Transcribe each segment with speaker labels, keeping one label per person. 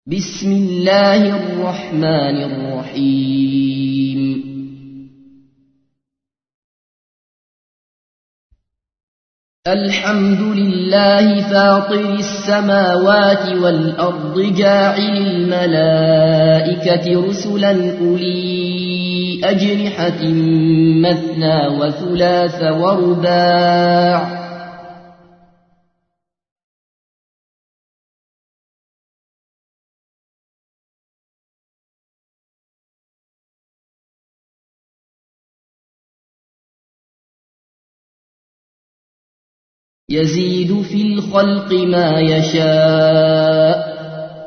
Speaker 1: بسم الله الرحمن الرحيم الحمد لله فاطر السماوات والأرض جاعل الملائكة رسلا أولي أجنحة مثنى وثلاث ورباع يزيد في الخلق ما يشاء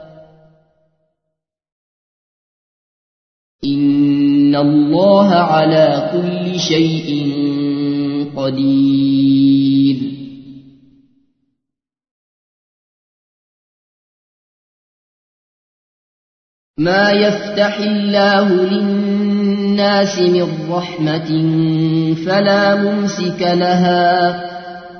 Speaker 1: إن الله على كل شيء قدير ما يفتح الله للناس من رحمة فلا ممسك لها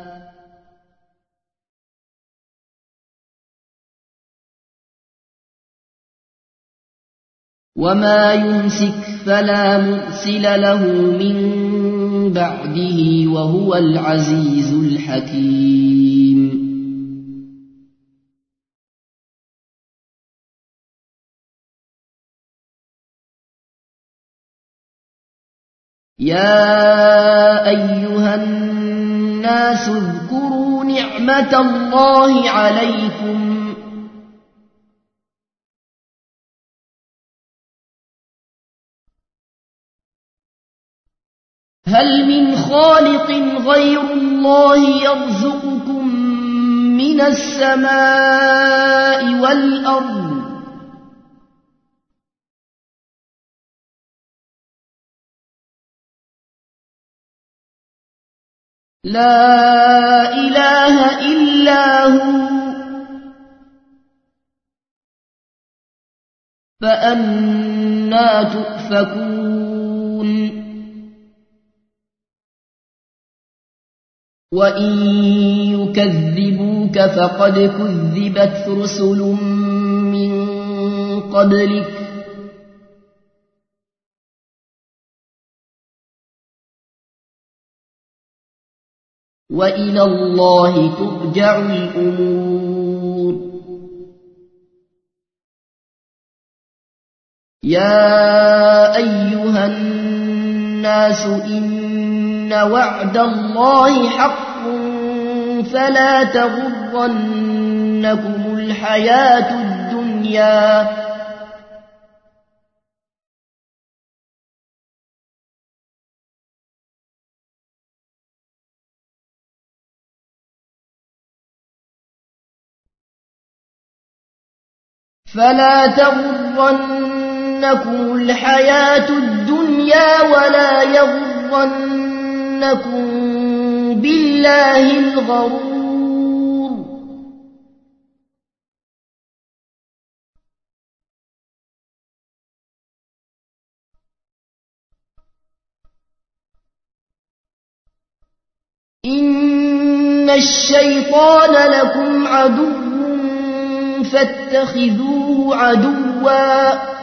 Speaker 1: وما يمسك فلا مرسل له من بعده وهو العزيز الحكيم يا أيها الناس اذكروا نعمة الله عليكم هل من خالق غير الله يرزقكم من السماء والأرض لا إله إلا هو فأنى تؤفكون وإن يكذبوك فقد كذبت رسل من قبلك وإلى الله ترجع الأمور يا أيها الناس إن وعد الله حق فلا تغرنكم الحياة الدنيا ولا يغرنكم بالله الغرور إن الشيطان لكم عدو فاتخذوه عدوا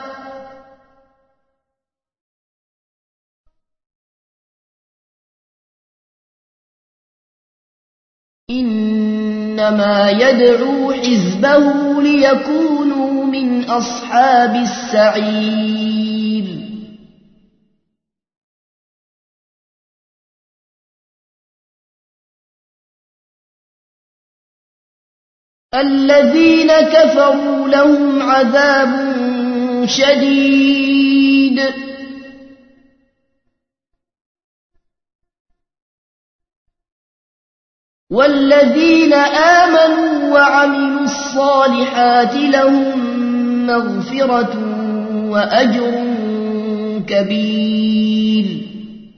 Speaker 1: إنما يدعو حزبه ليكونوا من أصحاب السعير الذين كفروا لهم عذاب شديد والذين آمنوا وعملوا الصالحات لهم مغفرة وأجر كبير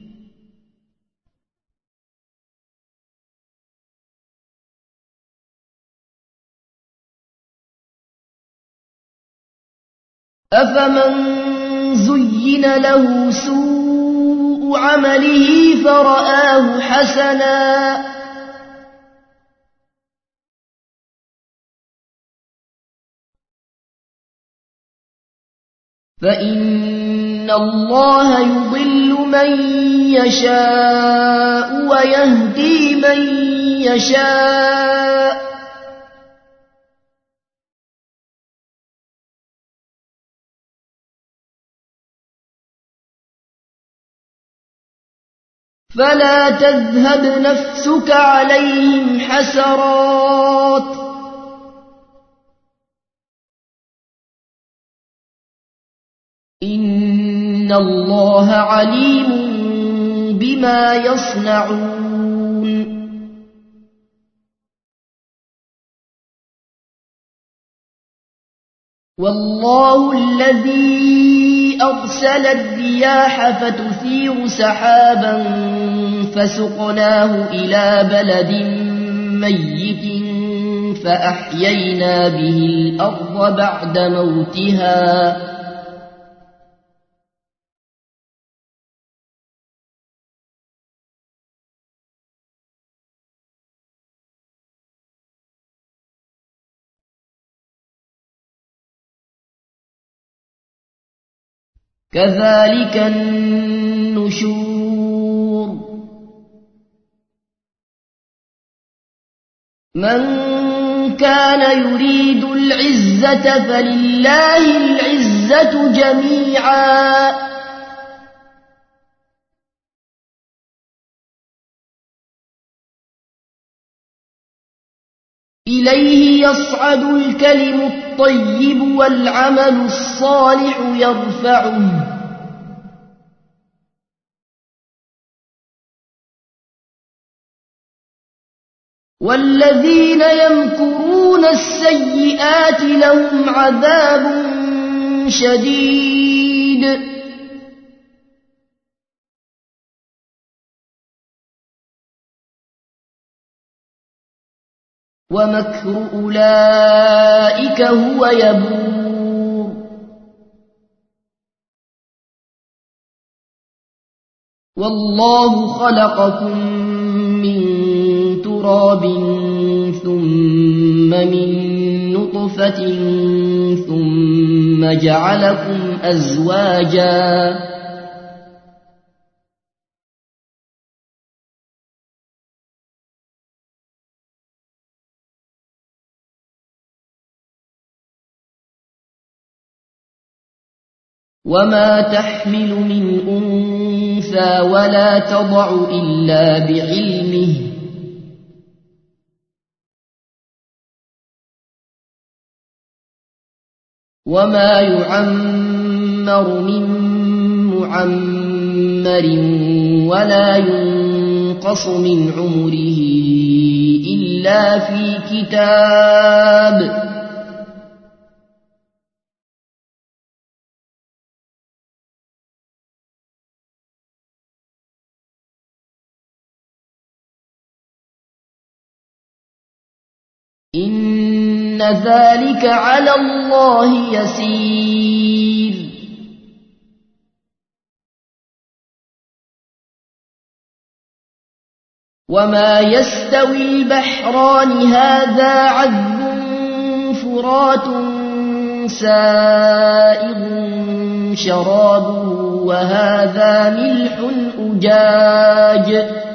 Speaker 1: أفمن زين له سوء عمله فرآه حسنا فإن الله يضل من يشاء ويهدي من يشاء فلا تذهب نفسك عليهم حسرات إن الله عليم بما يصنعون والله الذي أرسل الرياح فتثير سحابا فسقناه إلى بلد ميت فأحيينا به الأرض بعد موتها كذلك النشور من كان يريد العزة فلله العزة جميعا إليه يصعد الكلم الطيب والعمل الصالح يرفعه والذين يمكرون السيئات لهم عذاب شديد ومكر أولئك هو يبور والله خلقكم من تراب ثم من نطفة ثم جعلكم أزواجا وما تحمل من أنثى ولا تضع إلا بعلمه وما يعمر من معمر ولا ينقص من عمره إلا في كتاب إن ذلك على الله يسير وما يستوي البحران هذا عذب فرات سائغ شرابه وهذا ملح أجاج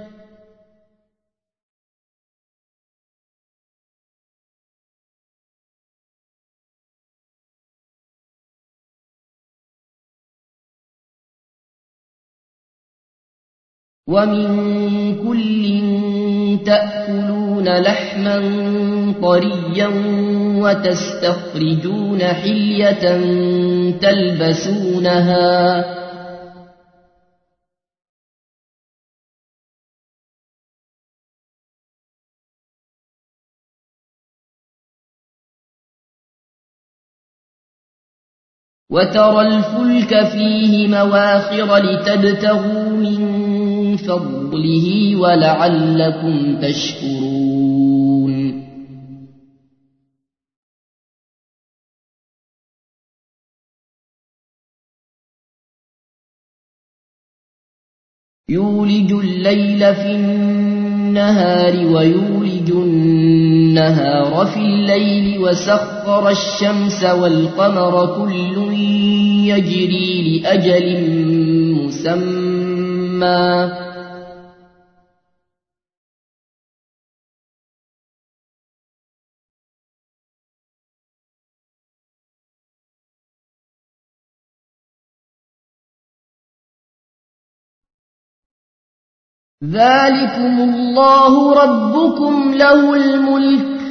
Speaker 1: ومن كل تأكلون لحما طريا وتستخرجون حلية تلبسونها وترى الفلك فيه مواخر لتبتغوا من فضله ولعلكم تشكرون يولج الليل في النهار ويولج يولج النهار في الليل وسخر الشمس والقمر كل يجري لأجل مسمى ذلكم الله ربكم له الملك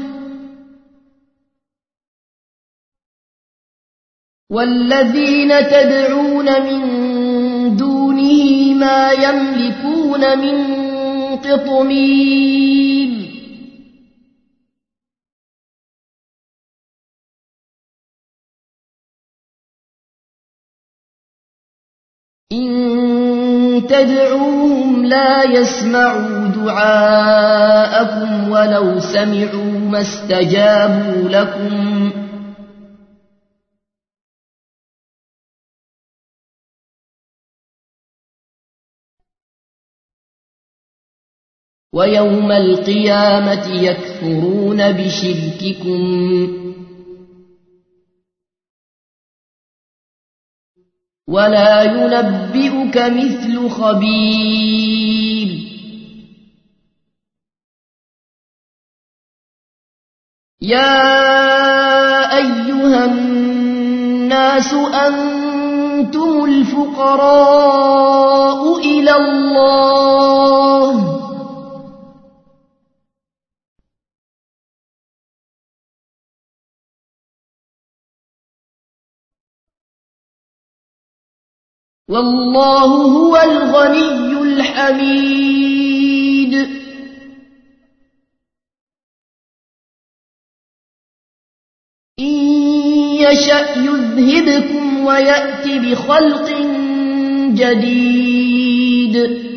Speaker 1: والذين تدعون من دونه ما يملكون من قطمير إن تدعوهم لا يسمعوا دعاءكم ولو سمعوا ما استجابوا لكم ويوم القيامة يكفرون بشرككم ولا ينبئك مثل خبير يا أيها الناس أنتم الفقراء إلى الله والله هو الغني الحميد إن يشأ يذهبكم ويأت بخلق جديد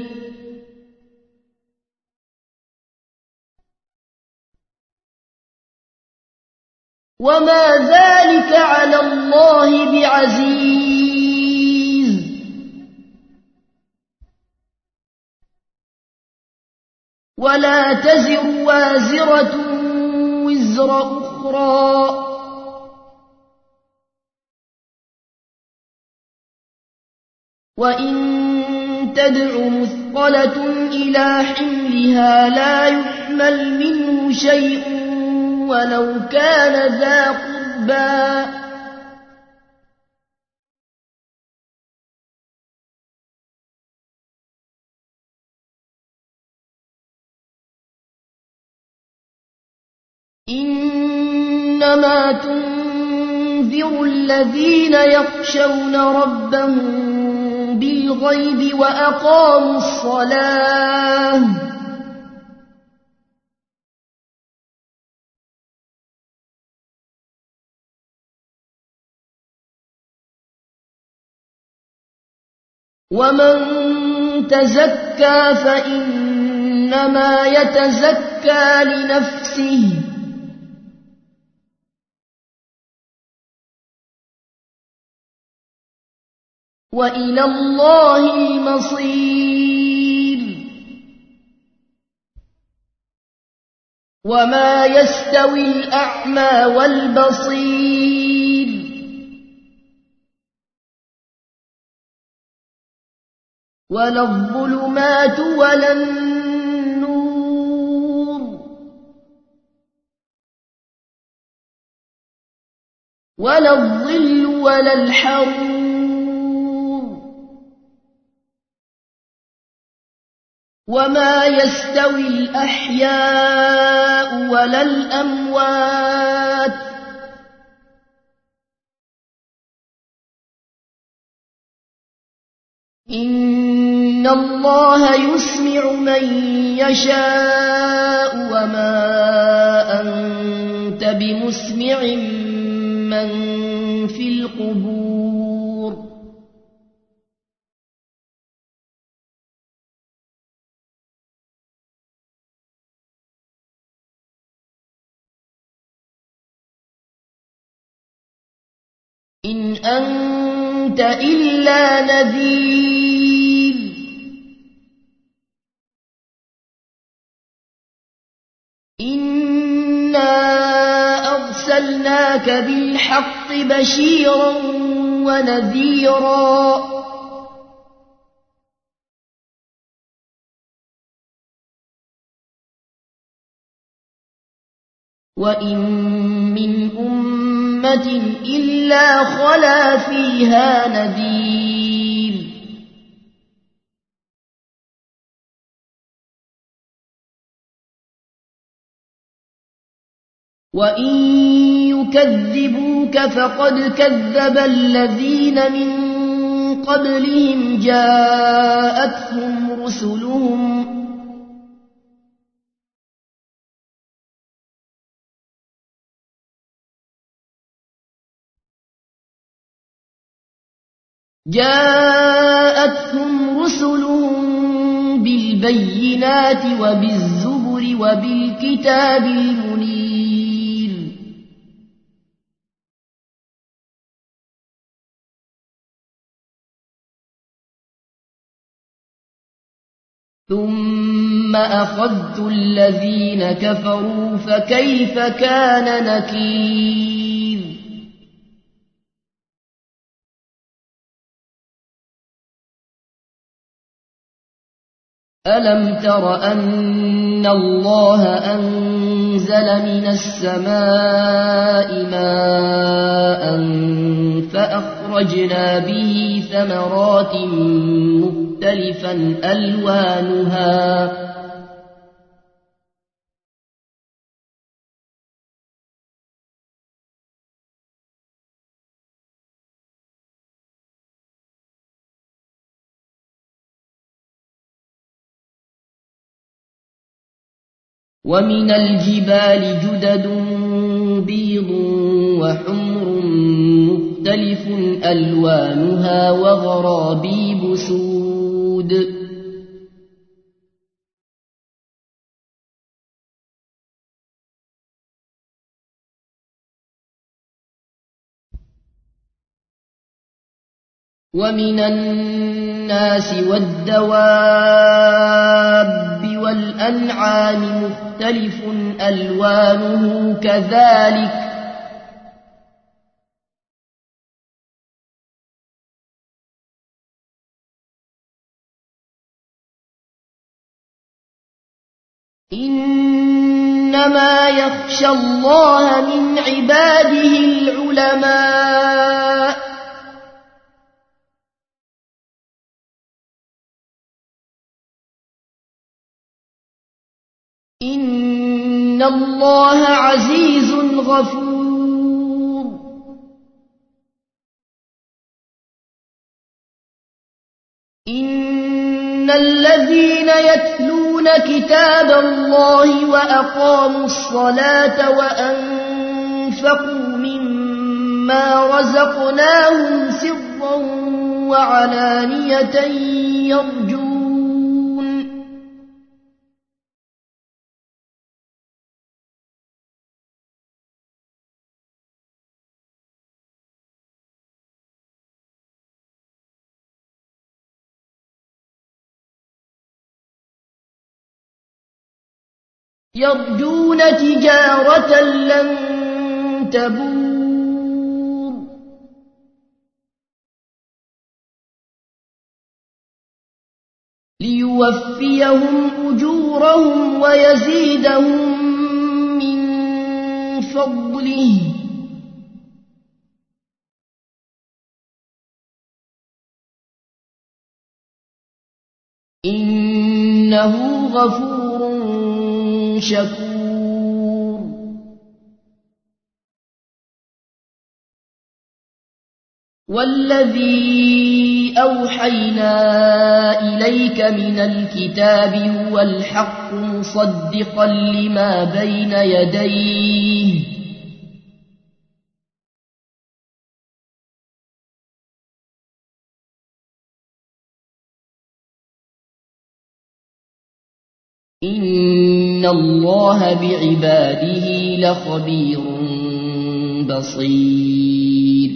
Speaker 1: وما ذلك على الله بعزيز ولا تزر وازرة وزر أخرى وإن تدع مثقلة إلى حملها لا يحمل منه شيء ولو كان ذا قربى إنما تنذر الذين يخشون ربهم بالغيب وأقاموا الصلاة ومن تزكى فإنما يتزكى لنفسه وإلى الله المصير وما يستوي الأعمى والبصير ولا الظلمات ولا النور ولا الظل ولا الحرور وما يستوي الأحياء ولا الأموات إن الله يسمع من يشاء وما أنت بمسمع من في القبور إن أنت إلا نذير إنا أرسلناك بالحق بشيرا ونذيرا وإن من أمة إلا خلا فيها نذير وإن يكذبوك فقد كذب الذين من قبلهم جاءتهم رسلهم بالبينات وبالزبر وبالكتاب المنير ثم أخذت الذين كفروا فكيف كان نكير ألم تر أن الله أنزل من السماء ماء فأخرجنا به ثمرات مختلفا ألوانها ومن الجبال جدد بيض وحمر مختلف ألوانها وغرابيب سود ومن الناس والدواب والأنعام مختلف ألوانه كذلك إنما يخشى الله من عباده العلماء إن الله عزيز غفور إن الذين يتلون كتاب الله وأقاموا الصلاة وأنفقوا مما رزقناهم سرا وعلانية يرجون تجارة لن تبور ليوفيهم أجورهم ويزيدهم من فضله إنه غفور شكور والذي أوحينا إليك من الكتاب هو الحق مصدقا لما بين يديه إن الله بعباده لخبير بصير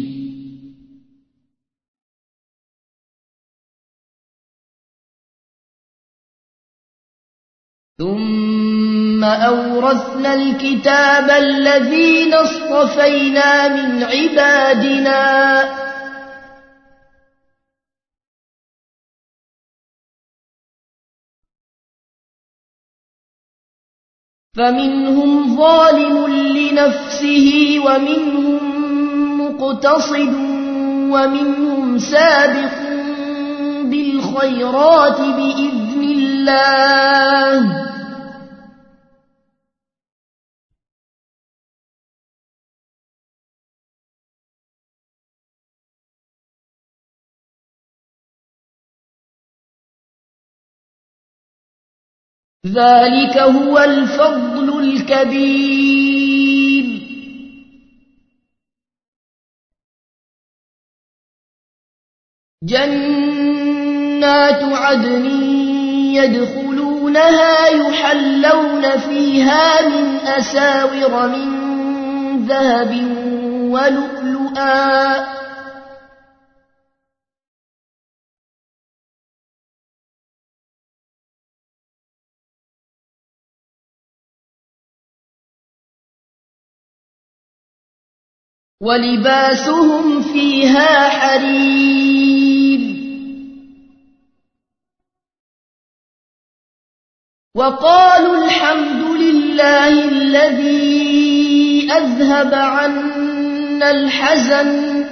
Speaker 1: ثم أورثنا الكتاب الذين اصطفينا من عبادنا فمنهم ظالم لنفسه ومنهم مقتصد ومنهم سابق بالخيرات بإذن الله ذلك هو الفضل الكبير جنات عدن يدخلونها يحلون فيها من أساور من ذهب ولؤلؤا ولباسهم فيها حرير وقالوا الحمد لله الذي أذهب عنا الحزن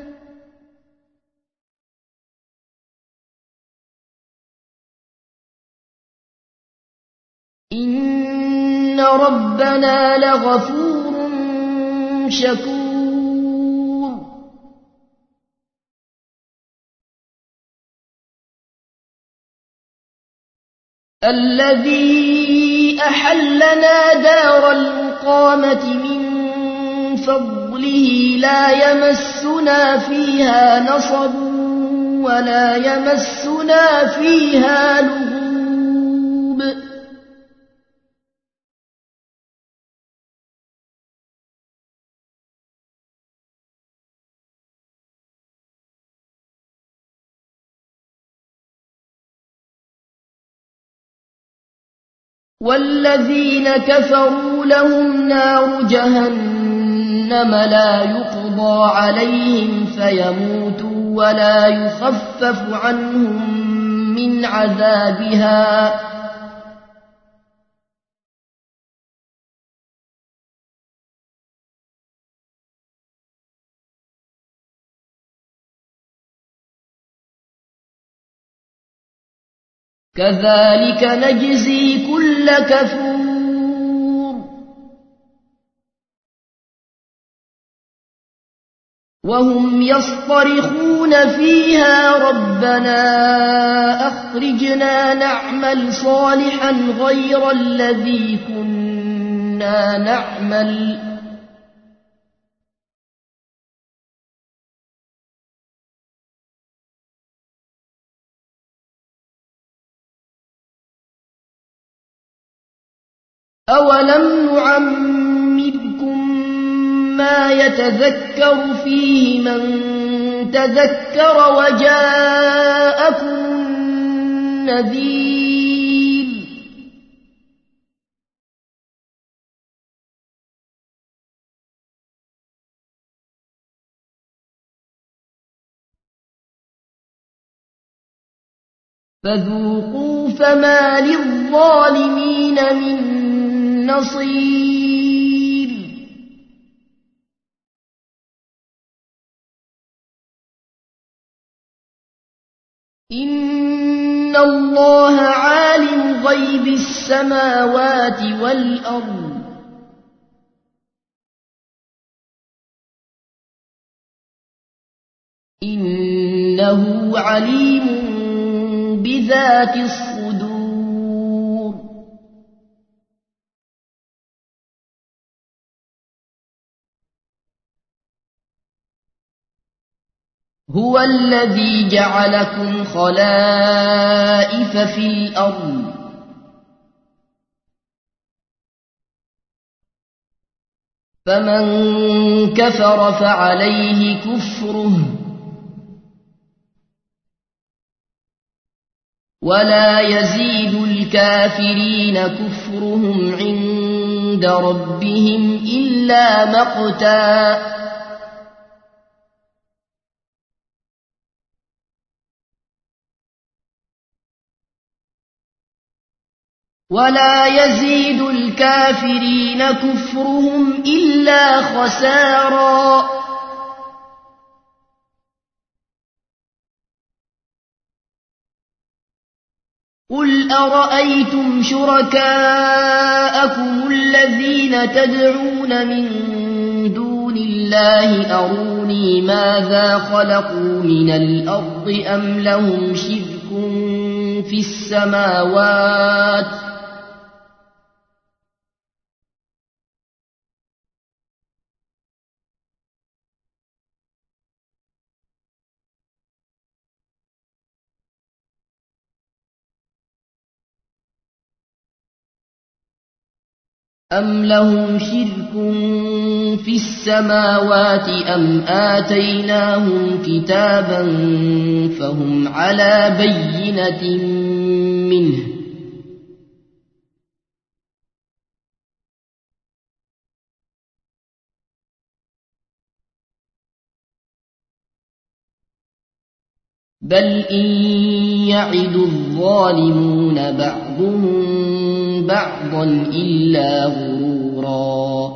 Speaker 1: إن ربنا لغفور شكور الذي أحلنا دار المقامة من فضله لا يمسنا فيها نصب ولا يمسنا فيها لغوب والذين كفروا لهم نار جهنم لا يقضى عليهم فيموتوا ولا يخفف عنهم من عذابها كذلك نجزي كل كفور وهم يصطرخون فيها ربنا أخرجنا نعمل صالحا غير الذي كنا نعمل أولم نعمركم ما يتذكر فيه من تذكر وجاءكم النذير فذوقوا فما للظالمين من نصير إن الله عالم غيب السماوات والأرض إنه عليم بذات الصدور هو الذي جعلكم خلائف في الأرض فمن كفر فعليه كفره ولا يزيد الكافرين كفرهم عند ربهم إلا مقتا ولا يزيد الكافرين كفرهم إلا خسارا قل أرأيتم شركاءكم الذين تدعون من دون الله أروني ماذا خلقوا من الأرض أم لهم شرك في السماوات أم لهم شرك في السماوات أم آتيناهم كتابا فهم على بينة منه بل إن يعد الظالمون بعضهم بعضا إلا غرورا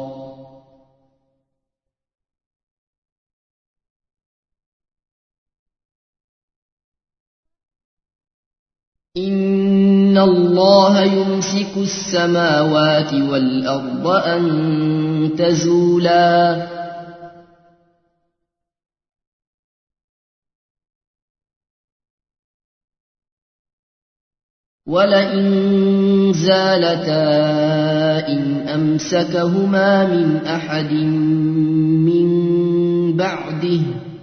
Speaker 1: إن الله يمسك السماوات والأرض أن تزولا ولئن زالتا إن أمسكهما من أحد من بعده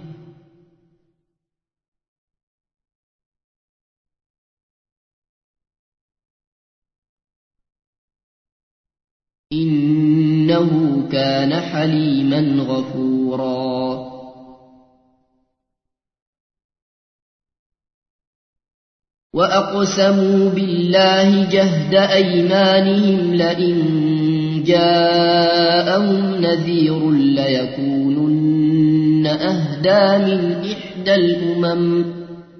Speaker 1: إنه كان حليما غفورا وأقسموا بالله جهد أيمانهم لئن جاءهم نذير ليكونن أهدى من إحدى الأمم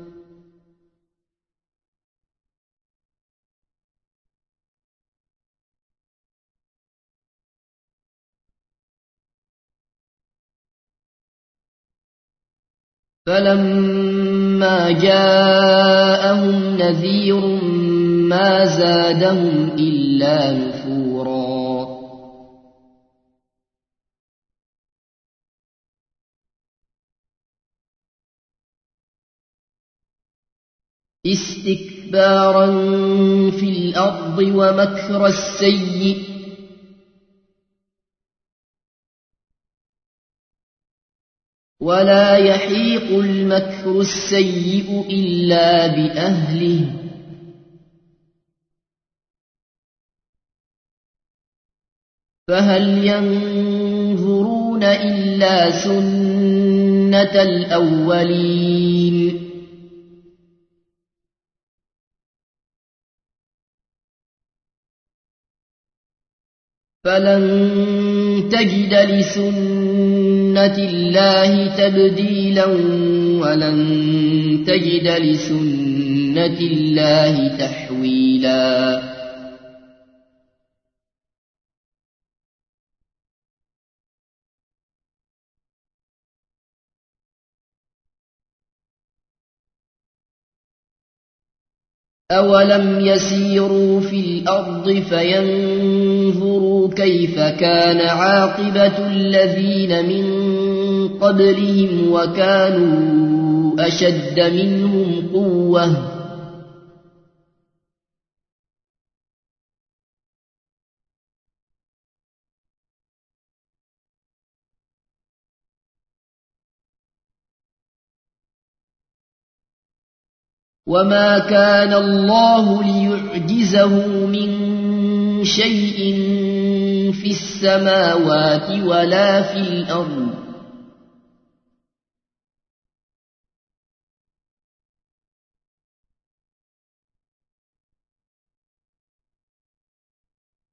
Speaker 1: فلما جاءهم نذير ما زادهم إلا نفورا استكبارا في الأرض ومكر السيئ ولا يحيق المكر السيئ إلا بأهله فهل ينظرون إلا سنة الأولين فلن تجد لسنة الله تبديلا ولن تجد لسنة الله تحويلا أولم يسيروا في الأرض فينظروا كيف كان عاقبة الذين من قبلهم وكانوا أشد منهم قوة وما كان الله ليعجزه من شيء في السماوات ولا في الأرض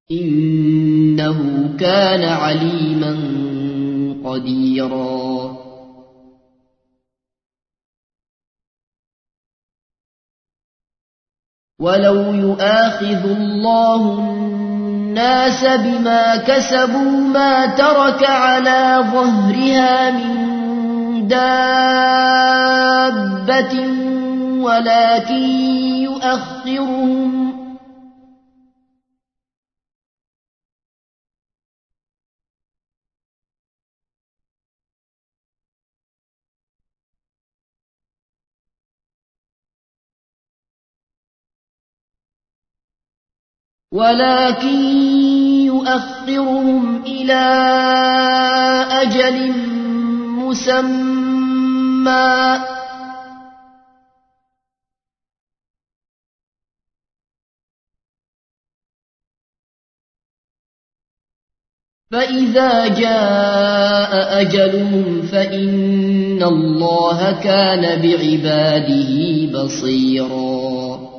Speaker 1: إنه كان عليما قديرا ولو يؤاخذ الله الناس بما كسبوا ما ترك على ظهرها من دابة ولكن يؤخرهم إلى أجل مسمى فإذا جاء أجلهم فإن الله كان بعباده بصيرا